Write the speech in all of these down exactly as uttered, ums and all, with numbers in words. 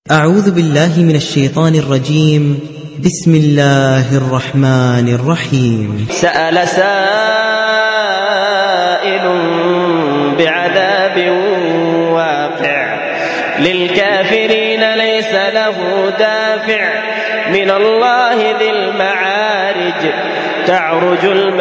أعوذ بالله من الشيطان الرجيم. بسم الله الرحمن الرحيم. سأل سائل بعذاب واقع للكافرين ليس له دافع من الله ذي المعارج تعرج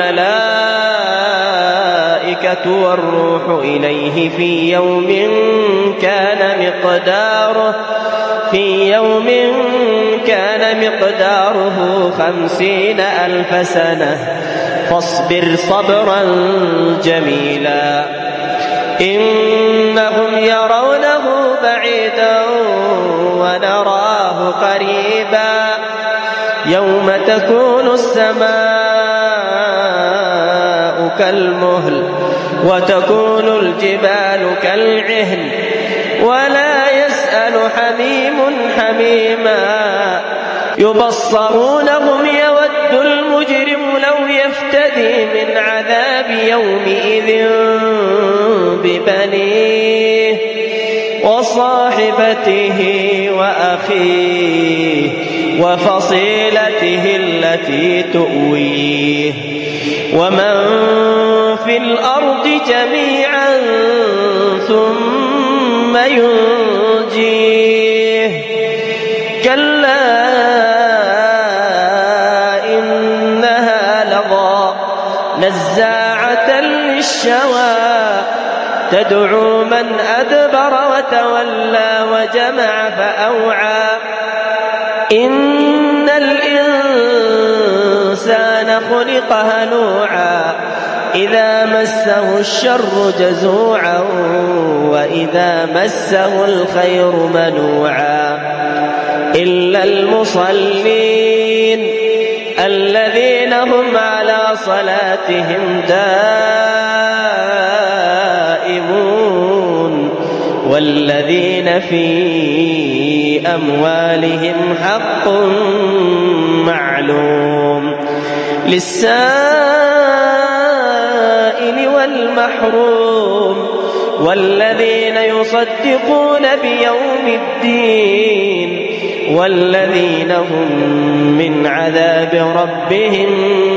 الملائكة والروح إليه في يوم كان مقداره في يوم كان مقداره خمسين ألف سنة فاصبر صبرا جميلا إنهم يرونه بعيدا ونراه قريبا يوم تكون السماء كالمهل وتكون الجبال كالعهن ولا يسأل حميم حميما يبصرونهم يود المجرم لو يفتدي من عذاب يومئذ ببنيه وصاحبته وأخيه وفصيلته التي تؤويه ومن في الأرض جميعا ثم ينجيه كلا إنها لظى نزاعة للشوى تدعو من أدبر وتولى وجمع فأوعى إن الإنسان خلق هلوعا إذا مسه الشر جزوعا وإذا مسه الخير منوعا إلا المصلين الذين هم على صلاتهم دائمون والذين في أموالهم حق معلوم للسائل والمحروم والذين يصدقون بيوم الدين والذين هم من عذاب ربهم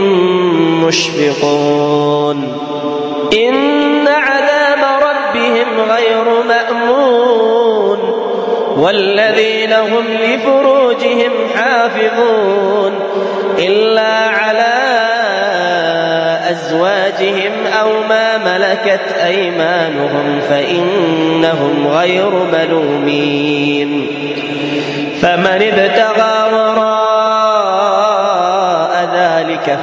مشفقون إن عذاب ربهم غير مأمون والذين هم لفروجهم حافظون إلا على أزواجهم أو ما ملكت أيمانهم فإنهم غير ملومين فمن ابتغى وراء ذلك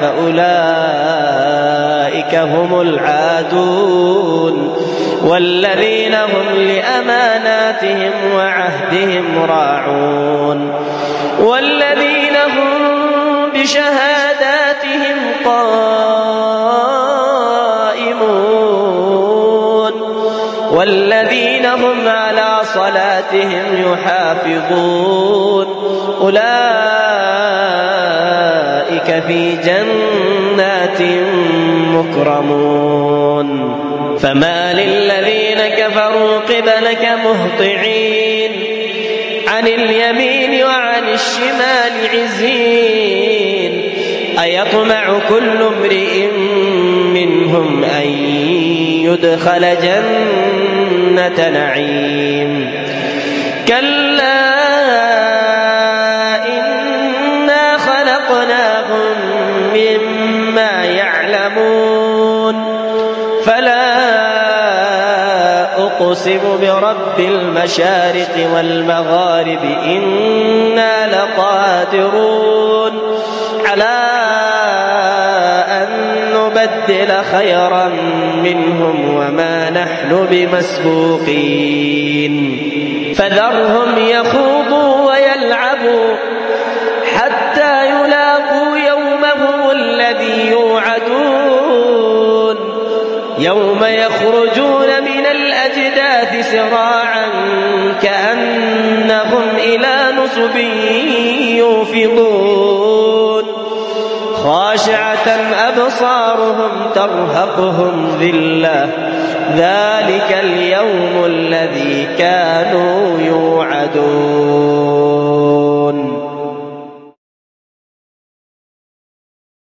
فأولئك هم العادون والذين هم لأماناتهم وعهدهم راعون والذين هم بشهاداتهم قائمون والذين هم على صلاتهم يحافظون أولئك في جنات مكرمون فما للذين كفروا قبلك مهطعين عن اليمين وعن الشمال عزين أيطمع كل امرئ منهم أن يدخل جنة نعيم كلا إنا خلقناهم مما يعلمون فلا أقسم برب المشارق والمغارب إنا لقادرون على أن نبدل خيرا منهم وما نحن بمسبوقين فذرهم يخوضوا ويلعبوا حتى يلاقوا يومهم الذي يوعدون يوم يخرجون من الأجداث سراعا كأنهم إلى نصب يوفضون خاشعة أبصارهم ترهقهم ذلة ذلك اليوم الذي كانوا يوعدون.